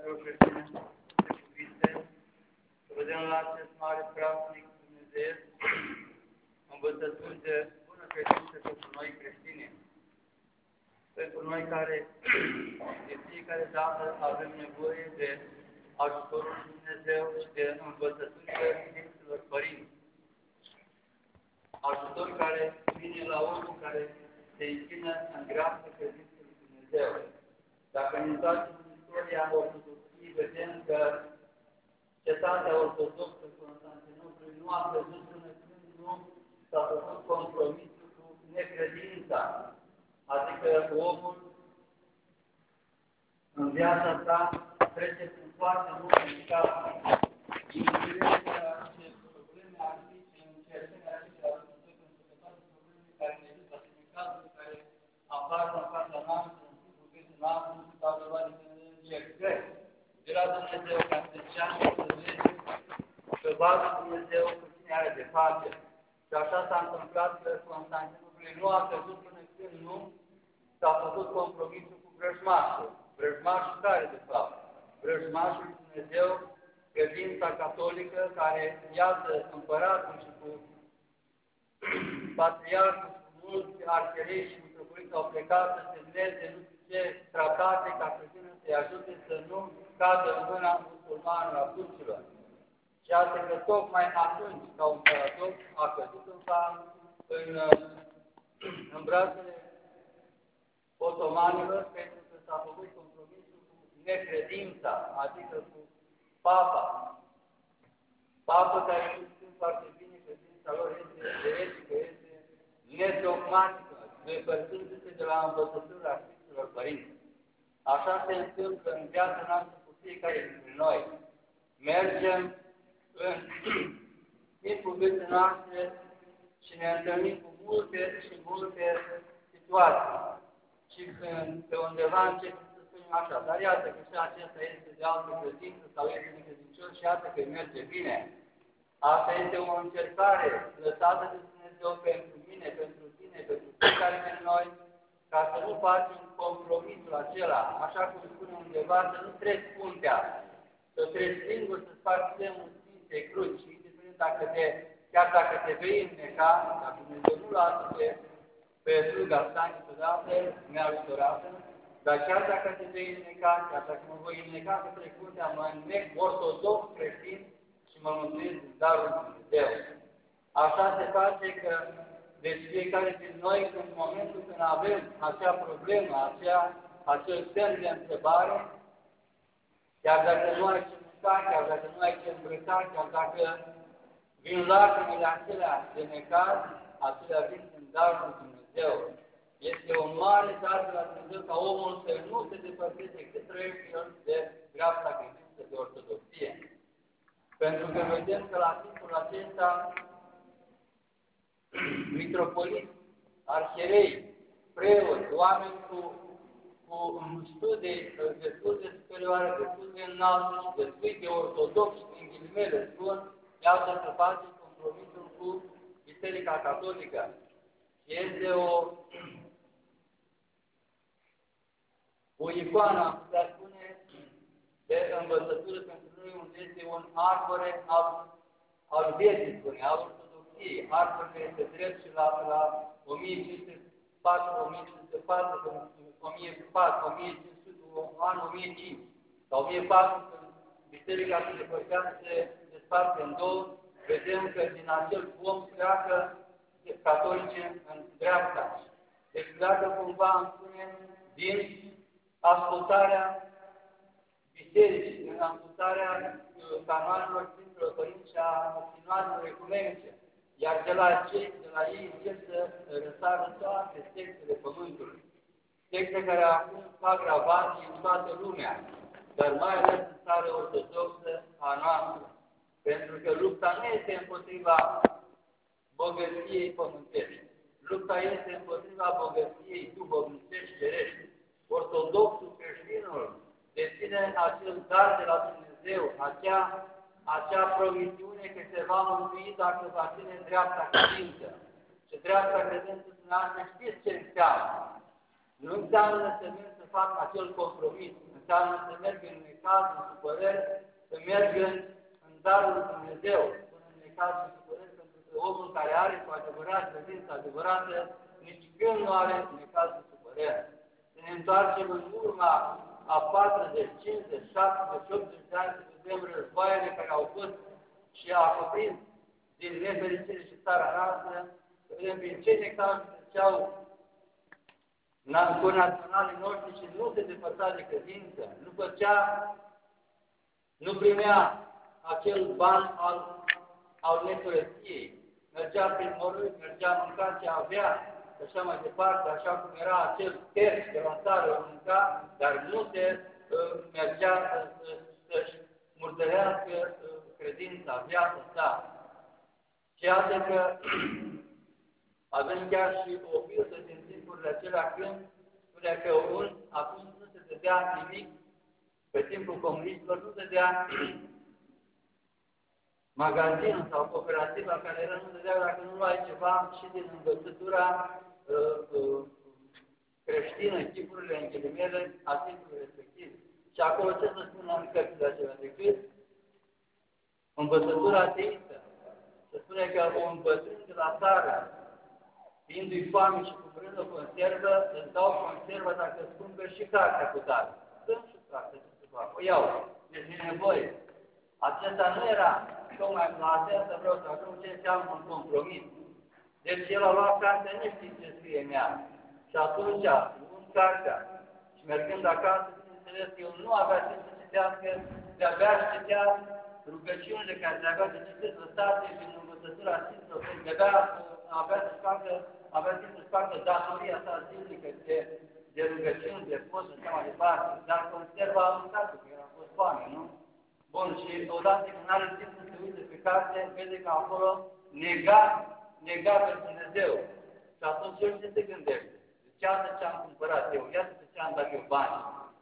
fraților creștini, de cuvinte, să vedem la acest mare praznic dumnezeiesc, învățături de bună credință pentru noi creștini, pentru noi care de fiecare dată avem nevoie de ajutorul lui Dumnezeu și de învățăturile Sfinților Părinți. Ajutor care vine la omul care se închină în dreaptă credință lui Dumnezeu. Dacă ne întoarcem în istoria Ortodoxiei, vedem că cetatea ortodoxă Constantinopolului nu a crezut până când nu s-a făcut compromisul cu necredința. Adică omul în viața sa trece prin foarte multe cazuri. Indiferent ce probleme ar fi, ce încercări ar fi de ajutor, pentru că toate problemele care ne duc la tine cazuri care apar în fața noastră, în timpul vieții noastre, nu stau ceva de încercări de la Dumnezeu, ca să încearcă să vezi că vadă Dumnezeu cu cine are de face. Și așa s-a întâmplat că Constantinopolul nu a căzut până când nu s-a făcut compromisul cu vrăjmașul. Vrăjmașul care, de fapt? Vrăjmașul Dumnezeu, credința catolică, care iată împăratul și cu patriarhul, cu mulți arherei și mitropoliți au plecat să semneze nu știu ce tratate ca să vină să-i ajute să nu cadă în mâna musulmanilor, a turcilor. Și iată că tocmai atunci, ca un împărator, a căzut în brațele otomanilor, pentru că s-a făcut compromisul cu necredința, adică cu papa. Papa care nu știu foarte bine credința lor este eretică, este nedogmatică, depărtându-se de la învățătura Sfinților Părinți. Așa se întâmplă în viața noastră cu fiecare dintre noi. Mergem în timpul vieții noastre și ne întâlnim cu multe și multe situații. Și când pe undeva începem să spunem așa, dar iată că și acesta este de altă credință sau este necredincios și iată că îi merge bine. Asta este o încercare lăsată de Dumnezeu pentru mine, pentru tine, pentru fiecare din noi, ca să nu facem compromisul acela, așa cum spune undeva, să nu treci puntea, să treci singur, să-ți faci semnul Sfintei Cruci și indiferent chiar dacă te vei înneca, dacă Dumnezeu nu lasă pe sluga sa niciodată neajutorată, dar chiar dacă te vei înneca, chiar dacă mă voi înneca că trec puntea, mă înnec ortodox creștin și mă mântuiesc din darul lui Dumnezeu. Așa se face că deci fiecare din noi, în momentul când avem acea problemă, acel semn de întrebare, chiar dacă nu ai ce mânca, chiar dacă nu ai ce îmbrăca, chiar dacă vin lacrimile acelea de necaz, acelea vin din darul lui Dumnezeu. Este o mare dar de la Dumnezeu ca omul să nu se depărteze cât trăiește el de dreapta credință de ortodoxie. Pentru că vedem că la timpul acesta mitropoliți, arhierei, preoți, oameni cu studii destul de superioare, destul de înalte și destul de ortodoxi, în ghilimele spun, iată să face compromisul cu Biserica Catolică. Este o icoană, am putea spune, de învățătură pentru noi, unde este un arbore al vieții, spune, al ortodoxiei. Arborele este drept și la 1504, 1504, 1004, 1500, anul 1005 sau 1004, când Biserica se depărtează, se desparte în două, vedem că din acel pom pleacă catolice în dreapta. Deci pleacă cumva, îmi spune, din ascultarea bisericii, din ascultarea canoanelor Sfinților Părinți și a sinoadelor ecumenice. Iar de la ei încep să răsară toate sectele Pământului. Secte care acum fac ravagii în toată lumea, dar mai ales în țara ortodoxă a noastră. Pentru că lupta nu este împotriva bogăției pământești. Lupta este împotriva bogăției duhovnicești cerești. Ortodoxul creștinul deține acel dar de la Dumnezeu, acea promisiune că se va mântui dacă va ține dreapta credință. Și dreapta credință, dumneavoastră, știți ce înseamnă? Nu înseamnă să vin să fac acel compromis, înseamnă să meargă în necaz, în supărări, să meargă în darul lui Dumnezeu, până în necaz și supărări, pentru că omul care are cu adevărat credința adevărată, nici când nu are necaz și supărări. Să ne întoarcem în urma a 40, 50, 70, 80 de ani, să vedem războaiele care au fost și a cuprins din nefericire și țara noastră, să vedem prin ce necaz treceau naționalii noștri și nu se depărta de credință, nu primea acel ban al necurăției, mergea prin morâni, mergea mânca ce avea, și așa mai departe, așa cum era acel terț de la țară mânca, dar nu se mergea să-și murdărească credința, viața sa. Și iată că avem chiar și o pildă din timpurile acelea când spunea că atunci nu se dădea nimic, pe timpul comunistilor nu se dădea magazinul sau cooperativa care era, nu dădea dacă nu luai ceva și din învățătura creștină, chipurile în ghilimele, a timpului respectiv. Și acolo ce să spună în cărțile acelea decât învățătura ateistă. Se spune că un bătrân de la țară, fiindu-i foame și cumpărând o conservă, îți dau conservă dacă îți cumperi și cartea cu tare. Dăm și cartea, ce să fac? O iau, deci e nevoie. Acesta nu era, tocmai la aceasta vreau să ajung ce înseamnă un compromis. Deci el a luat cartea, nu știe ce scrie în ea. Și atunci, luând cartea și mergând acasă, bineînțeles că el nu avea timp să citească, de-abia citea rugăciunile care le avea de citit lăsate din învățătura Sfinților, de-abia avea timp să-și facă datoria sa zilnică de rugăciuni, de post și așa mai departe, dar conserva mâncat, că era fost foame, nu? Bun, și odată când are timp să se uite pe carte, vede că acolo nega pe Dumnezeu. Și atunci el ce se gândește? Iată ce-am cumpărat eu, iată ce-am dat eu bani.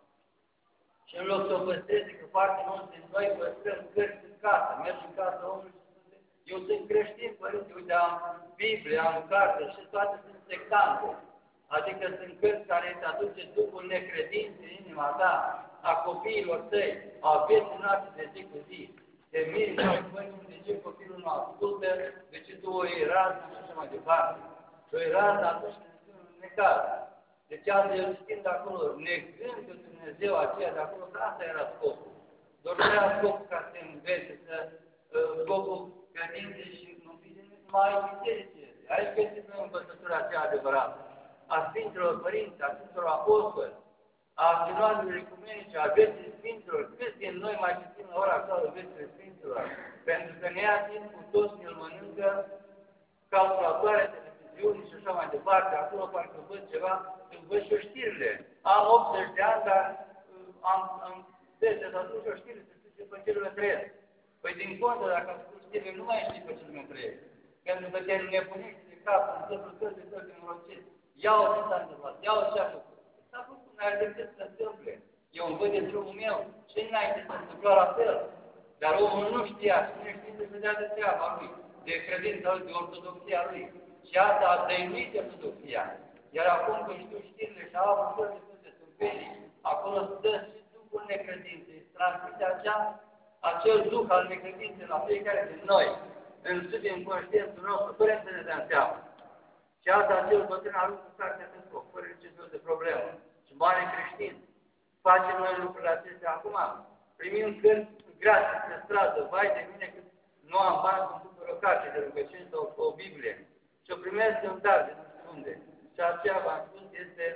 Și în loc să o păstreze, că foarte mulți din noi păstrăm cărți în casă, mergi în casă omului și spune, eu sunt creștin, părinte, uite, am Biblie, am carte și toate sunt sectante. Adică sunt cărți care îți aduce Duhul necredinței în inima ta, a copiilor tăi, a vieții noastre de zi cu zi. Te miri și păi, de ce copilul nu ascultă, de ce tu o iei rază și așa mai departe. Și o iei rază atunci când sunt în necaz. Deci azi el știind acolo, negând că Dumnezeu aceea de acolo, că asta era scopul. Doar nu era scopul ca să te învețe, scopul credinței și nu fii numai biserice. Aici găsiți noi învățătura aceea adevărată. A Sfinților Părinți, a Sfinților Apostoli, a sinoanelor ecumenice, a vieții Sfinților, câți din noi mai citim la ora actuală viețile Sfinților? Pentru că ne ia timp cu toți, ne-l mănâncă calculatoare, televiziuni și așa mai departe, acolo parcă văd ceva, îmi văd și știrile. Am 80 de ani, dar am dese să aduc o știre, să știu ce pe ce lume trăiesc. Păi din contă, dacă ascult știrile, nu mai știi pe ce lume trăiesc. Pentru că te nebunești de cap, în totul tău de tot înrocit. Iau ce s-a întâmplat, iau ce a făcut. S-a făcut, n-ai decât să se întâmple. Eu îmi văd de drumul meu și înainte să se întâmplă la fel. Dar omul nu știa și nu știe să vedea de treaba lui, de credința lui, de ortodoxia lui. Și asta a dăinuit ortodoxia. Iar acum când știu știrile și au avut de tâmpenii, acolo stă și Duhul necredinței, transmite acel Duh al necredinței la fiecare din noi, în studii în conștiințul nostru, fără să ne dăm seama. Și asta acel bătrân aruncă cartea pe foc, fără niciun fel de problemă. Și banii creștini. Facem noi lucrurile acestea acum. Primim cărți gratis pe stradă, vai de mine că nu am bani să-mi cumpăr o carte de rugăciune sau o Biblie. Și o primesc în dar de nu știu unde. Și aceea, v-am spus,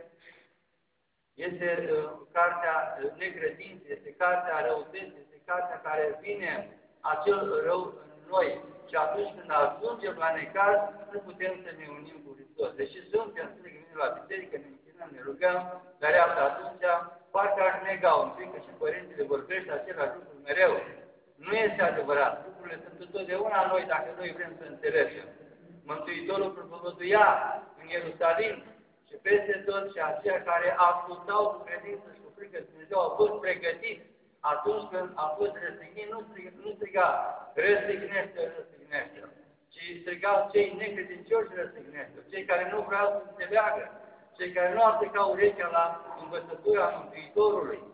este cartea necredinței, este cartea răutății, este cartea care vine acel rău în noi. Și atunci când ajungem la necaz, nu putem să ne unim cu Hristos. Deși suntem, să ne gândim la biserică, ne închinăm, ne rugăm, dar iată atunci, parcă aș nega un pic, că și părintele vorbește același lucru mereu. Nu este adevărat. Lucrurile sunt întotdeauna noi, dacă noi vrem să înțelegem. Mântuitorul propovăduia în Ierusalim și peste tot și aceia care ascultau cu credință și cu frică Dumnezeu au fost pregătiți. Atunci când a fost răstignit, nu striga, răstignește, răstignește, ci strigau cei necredincioși răstignește, cei care nu vreau să înțeleagă, cei care nu aplica urechea la învățătura Mântuitorului.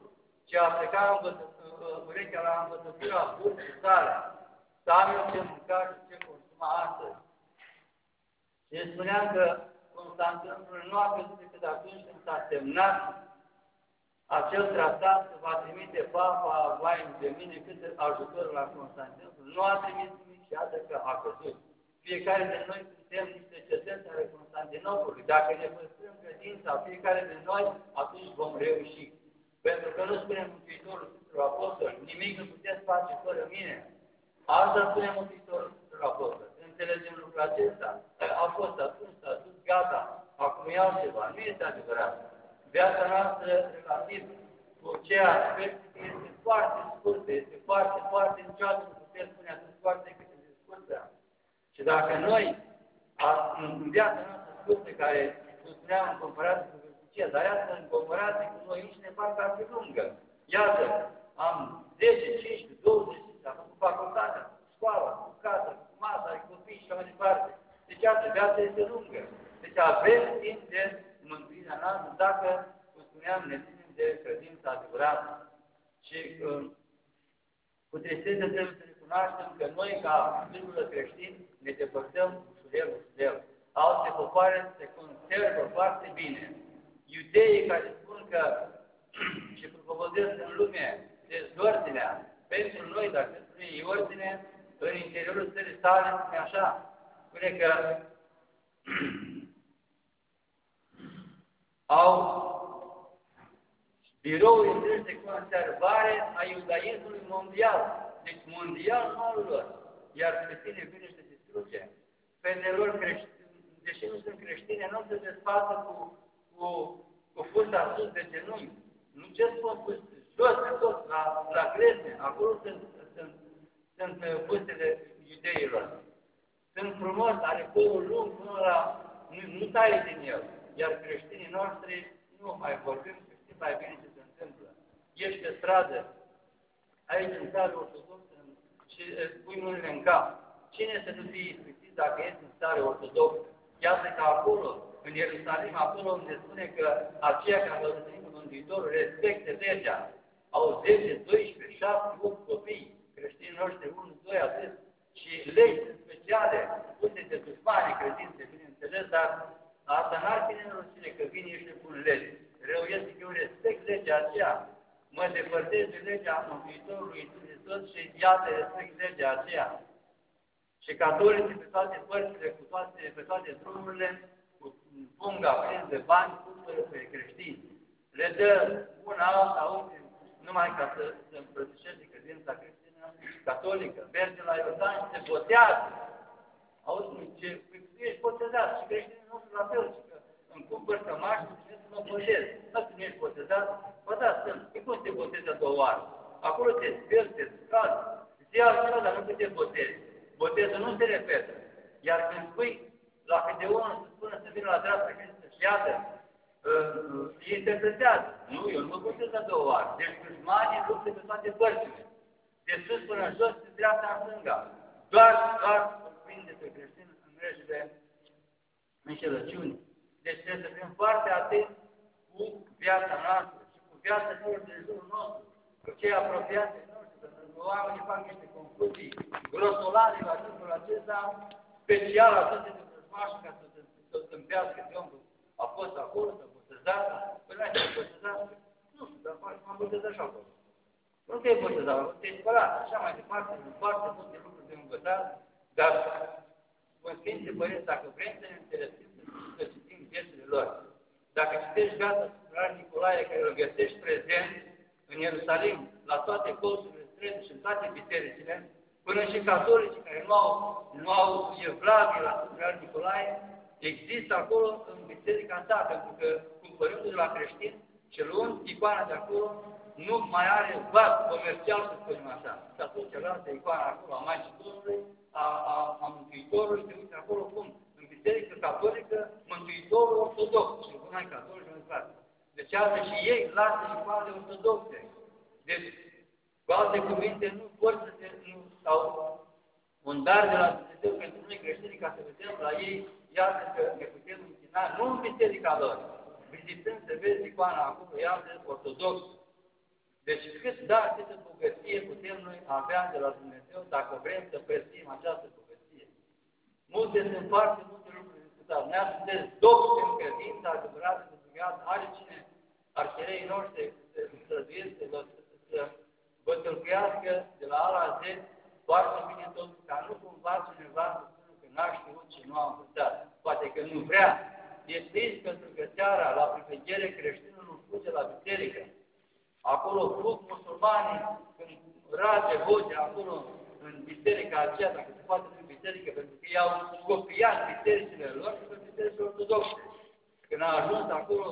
ce a plecat urechea la învățătura burții sale, să am eu ce mânca și ce consuma astăzi. Și spuneam că Constantinul nu a crezut decât atunci când s-a semnat acel tratat că va trimite Papa vai de mine cât ajutorul la Constantinul. Nu a trimis nimic și iată că a căzut. Fiecare de noi suntem niște cetăți ale Constantinopolului. Dacă ne păstrăm credința fiecare de noi, atunci vom reuși. Pentru că nu spune Mântuitorul Sfântul Apostol, nimic nu puteți face fără mine. Asta spune Mântuitorul Sfântul Apostol. Înțelegem lucrul acesta? A fost atunci, s-a dus, gata, acum e altceva. Nu este adevărat. Viața noastră relativ cu ceea este foarte scurtă, este foarte, foarte, niciodată nu putem spune atât foarte cât este scurtă. Și dacă noi, în viața noastră scurtă, care, cum spuneam, în comparație cu vârstnicia, dar iată, în comparație cu noi înșine, parcă ar fi lungă. Iată, am 10, 15, 20, am făcut facultatea, școala, cu casa, cu masa, cu copii și așa mai departe. Deci, iată, viața este lungă. Deci avem timp de mântuirea noastră dacă, cum spuneam, ne ținem de credința adevărată. Și cu tristețe trebuie să recunoaștem că noi, ca virgulă creștini, ne depărtăm ușurel. Alte popoare se conservă foarte bine. Iudeii care spun că și propovădesc în lume dezordinea, pentru noi, dacă spune ei ordine, în interiorul țării sale, spune așa, spune că au birouri întregi de conservare a iudaismului mondial. Deci mondial nu al lor. Iar pe tine vine și te distruge. Fetele lor deși nu sunt creștine, nu se desfață cu fusta sus de genunchi. Nu ce spun fuste, jos de tot, la crezne. Acolo sunt fustele iudeilor. Sunt frumos, are părul lung până la... Nu taie din el. Iar creștinii noștri nu mai vorbim, știm mai bine ce se întâmplă. Ești pe stradă, aici în stare ortodoxă și pui mâinile în cap. Cine să nu fie ispitit dacă ești în stare ortodoxă? Iată că acolo, în Ierusalim, acolo unde spune că aceia care au răstit cu Mântuitorul respectă legea, au 10, 12, 7, 8 copii, creștinii noștri, 1, 2, atât, și legi speciale, puse de dușmani credințe, bineînțeles, dar asta n-ar fi nenorocire că vine și ne pun legi. Rău este că eu respect legea aceea, mă depărtez de legea Mântuitorului Iisus Hristos și iată respect legea aceea. Și catolicii pe toate părțile, pe toate drumurile, cu punga plin de bani, cumpără pe creștini. Le dă una alta, uite, numai ca să îmbrățișeze credința creștină catolică. Merge la Iordan și se botează. Auzi, tu ești botezat și creștinii noștri la fel, și că îmi cumpăr cămași și să mă botez. Dacă nu ești botezat, bă da, sunt. E cum să te botezi a doua oară? Acolo te speli, te scazi, zi altceva, dar nu te botezi. Botezul nu se repetă. Iar când spui la câte unul să spună să vină la dreapta Hristos și iată, îi interpretează. Nu, eu nu mă botez a doua oară. Deci dușmanii luptă pe toate părțile. De sus până în jos, de dreapta în stânga. Doar prinde pe creștin în grijile înșelăciunii. Deci trebuie să fim foarte atenți cu viața noastră și cu viața celor din jurul nostru, cu cei apropiați de noștri, pentru că oamenii fac niște concluzii grosolane la timpul acesta, special atât de vrăjmași ca să se tâmpească de omul. A fost acolo, s-a botezat, până la ce-a botezat, nu știu, dar m-am botezat și acolo. Nu te-ai botezat, te-ai spălat, așa mai departe, sunt foarte multe lucruri de învățat, dar Sfinții Părinți, dacă vrem să ne interesăm, să citim viețile lor. Dacă citești viața Sfântului Nicolae, care îl găsești prezent în Ierusalim, la toate colțurile străzi și în toate bisericile, până și catolicii care nu au evlavie la Sfântul Nicolae, există acolo în biserica sa, pentru că cumpărându-l de la creștini și luând icoana de acolo, nu mai are vat comercial, să spunem așa. Și atunci lasă icoana acolo a Maicii Domnului, a Mântuitorului, se uite acolo cum? În biserică catolică, Mântuitorul ortodox și numai catolici nu fac. Deci asta și ei lasă icoane ortodoxe. Deci, cu alte cuvinte, nu pot să se, sau un dar de la Dumnezeu pentru noi creștini ca să vedem la ei, iată că ne putem închina, nu în biserica lor, vizitând să vezi icoana acolo, iată, ortodox. Deci cât dar, câtă bogăție putem noi avea de la Dumnezeu dacă vrem să prețuim această bogăție. Multe sunt foarte multe lucruri discutate. Ne-a sunteți dopți în credința adevărată, pentru că are cine arhereii noștri să străduiesc, să vă tâlcuiască de la A la Z foarte bine totul, ca nu cumva cineva să spună că n-a știut și nu a învățat. Poate că nu vrea. E trist pentru că seara, la priveghere, creștinul nu fuge la biserică. Acolo fug musulmanii, când rage vocea acolo în biserica aceea, dacă se poate în biserică, pentru că i-au copiat bisericile lor și pe biserici ortodoxe. Când a ajuns acolo,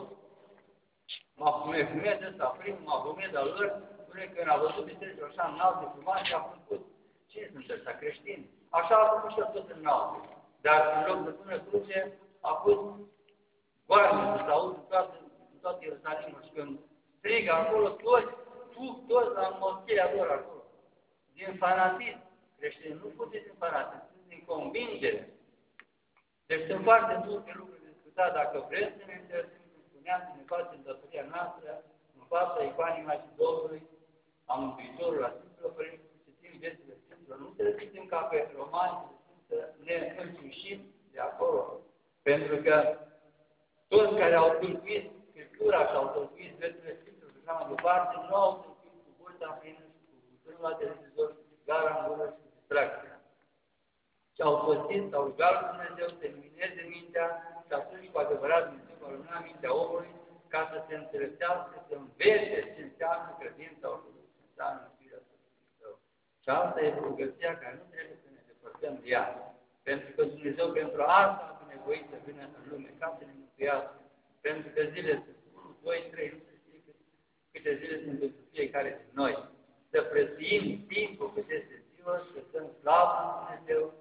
Mahomet ăsta, primul Mahomet al lor, spune că când a văzut bisericile așa înalte, frumoase, și a făcut. Cine sunt ăștia creștini? Așa a făcut și tot înalte. Dar în loc să pună cruce, a pus goarne să aud în toată Ierusalimul și când strigă acolo, toți la moscheia lor acolo. Din fanatism. Creștinii nu fuge din fanatism, din convingere. Deci sunt foarte multe lucruri discutate. Dacă vrem să ne interesăm, cum spuneam, să ne facem datoria noastră, în fața icoanima și Domnului, a Mântuitorului, la Sfântul Părinte, să citim viețile Sfântilor. Nu să le citim ca pe romani, să ne însușim de acolo. Pentru că toți care au tâlcuit Scriptura și au tâlcuit viețile Sfântilor și așa mai departe, nu au tâlcuit cu burta plină și cu butonul la televizor, gara în gură și cu distracția. Și au postit, au rugat lui Dumnezeu să lumineze mintea și atunci cu adevărat Dumnezeu va lumina mintea omului ca să se înțelegească, să învețe ce înseamnă credința ortodoxă, ce înseamnă iubirea Sfântului Său. Și asta e rugăția care nu trebuie să ne depărtăm de ea. Pentru că Dumnezeu pentru asta a nevoit să vină în lume, ca să ne mântuiască. Pentru că zile sunt 1, 2, 3, nu se știe câte zile sunt pentru fiecare din noi. Să prețuim timpul cât este ziua, să stăm slavă în Dumnezeu